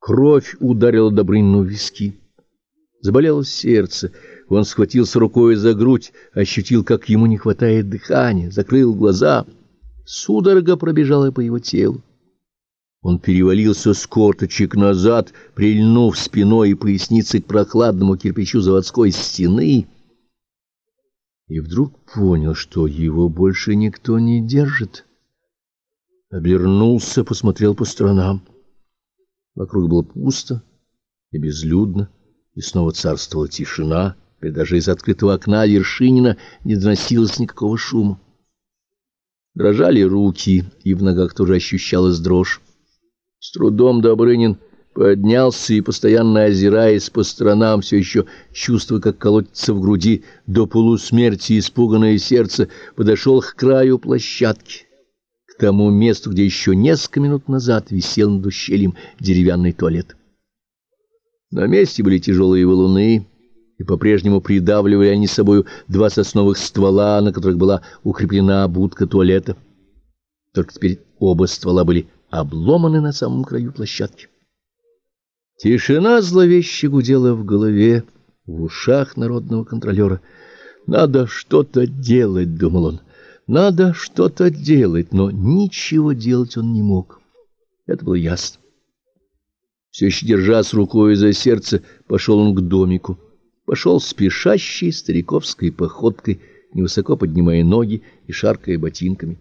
Кровь ударила Добрынину в виски. Заболело сердце. Он схватился рукой за грудь, ощутил, как ему не хватает дыхания, закрыл глаза. Судорога пробежала по его телу. Он перевалился с корточек назад, прильнув спиной и поясницей к прохладному кирпичу заводской стены, и вдруг понял, что его больше никто не держит. Обернулся, посмотрел по сторонам. Вокруг было пусто и безлюдно, и снова царствовала тишина, и даже из открытого окна Вершинина не доносилось никакого шума. Дрожали руки, и в ногах тоже ощущалась дрожь. С трудом Добрынин поднялся и, постоянно озираясь по сторонам, все еще чувствуя, как колотится в груди до полусмерти испуганное сердце, подошел к краю площадки, к тому месту, где еще несколько минут назад висел над ущельем деревянный туалет. На месте были тяжелые валуны, и по-прежнему придавливали они собою два сосновых ствола, на которых была укреплена будка туалета. Только теперь оба ствола были обломаны на самом краю площадки. Тишина зловеще гудела в голове, в ушах народного контролера. «Надо что-то делать», — думал он, — «надо что-то делать», но ничего делать он не мог. Это было ясно. Все еще держась рукой за сердце, пошел он к домику. Пошел спешащей стариковской походкой, невысоко поднимая ноги и шаркая ботинками.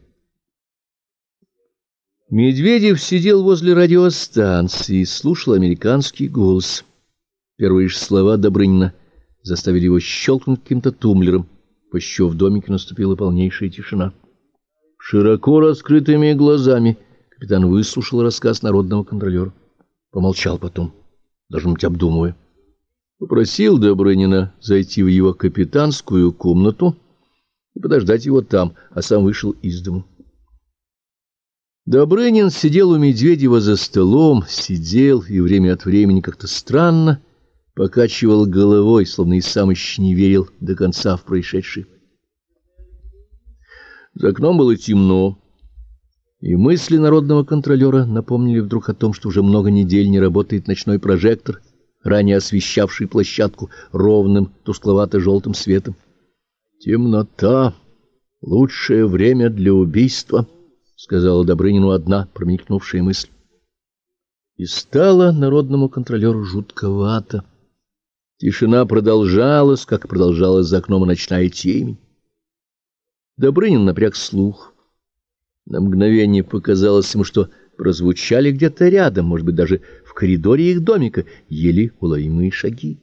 Медведев сидел возле радиостанции и слушал американский голос. Первые же слова Добрынина заставили его щелкнуть каким-то тумблером, после чего в домике наступила полнейшая тишина. Широко раскрытыми глазами капитан выслушал рассказ народного контролера. Помолчал потом, должно быть, обдумывая. Попросил Добрынина зайти в его капитанскую комнату и подождать его там, а сам вышел из дому. Добрынин сидел у Медведева за столом, сидел и время от времени как-то странно покачивал головой, словно и сам еще не верил до конца в происшедшее. За окном было темно, и мысли народного контролера напомнили вдруг о том, что уже много недель не работает ночной прожектор, ранее освещавший площадку ровным тускловато-желтым светом. «Темнота — лучшее время для убийства», — сказала Добрынину одна промелькнувшая мысль. И стало народному контролеру жутковато. Тишина продолжалась, как продолжалась за окном ночная темень. Добрынин напряг слух. На мгновение показалось ему, что прозвучали где-то рядом, может быть, даже в коридоре их домика, еле уловимые шаги.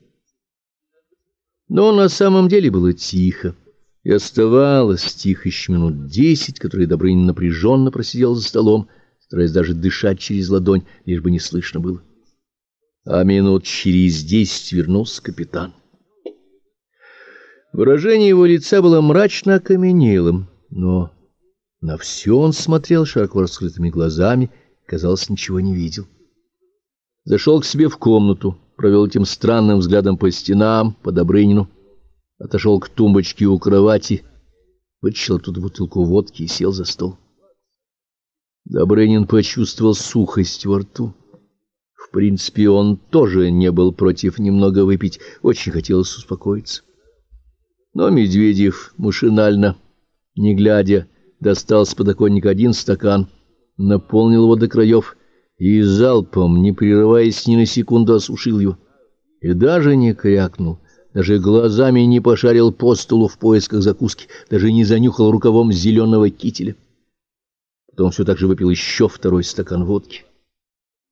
Но на самом деле было тихо, и оставалось тихо еще минут 10, которые Добрынин напряженно просидел за столом, стараясь даже дышать через ладонь, лишь бы не слышно было. А минут через 10 вернулся капитан. Выражение его лица было мрачно окаменелым, но на все он смотрел широко раскрытыми глазами, казалось, ничего не видел. Зашел к себе в комнату, провел этим странным взглядом по стенам, по Добрынину, отошел к тумбочке у кровати, вытащил оттуда бутылку водки и сел за стол. Добрынин почувствовал сухость во рту. В принципе, он тоже не был против немного выпить, очень хотелось успокоиться. Но Медведев машинально, не глядя, достал с подоконника один стакан, наполнил его до краев и залпом, не прерываясь ни на секунду, осушил его. И даже не крякнул, даже глазами не пошарил по столу в поисках закуски, даже не занюхал рукавом зеленого кителя. Потом все так же выпил еще второй стакан водки.